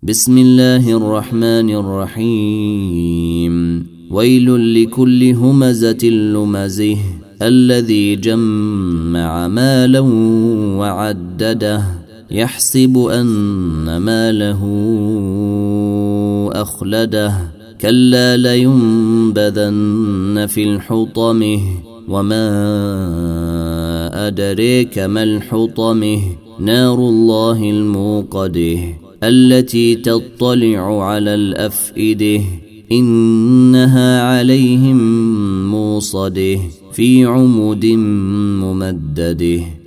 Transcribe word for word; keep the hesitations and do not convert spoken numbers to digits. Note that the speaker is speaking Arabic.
بسم الله الرحمن الرحيم ويل لكل همزة لمزه الذي جمع مالا وعدده يحسب أن ماله أخلده كلا لينبذن في الحطمه وما أدريك ما الحطمه نار الله الموقده التي تطلع على الأفئدة إنها عليهم موصده في عمد ممدده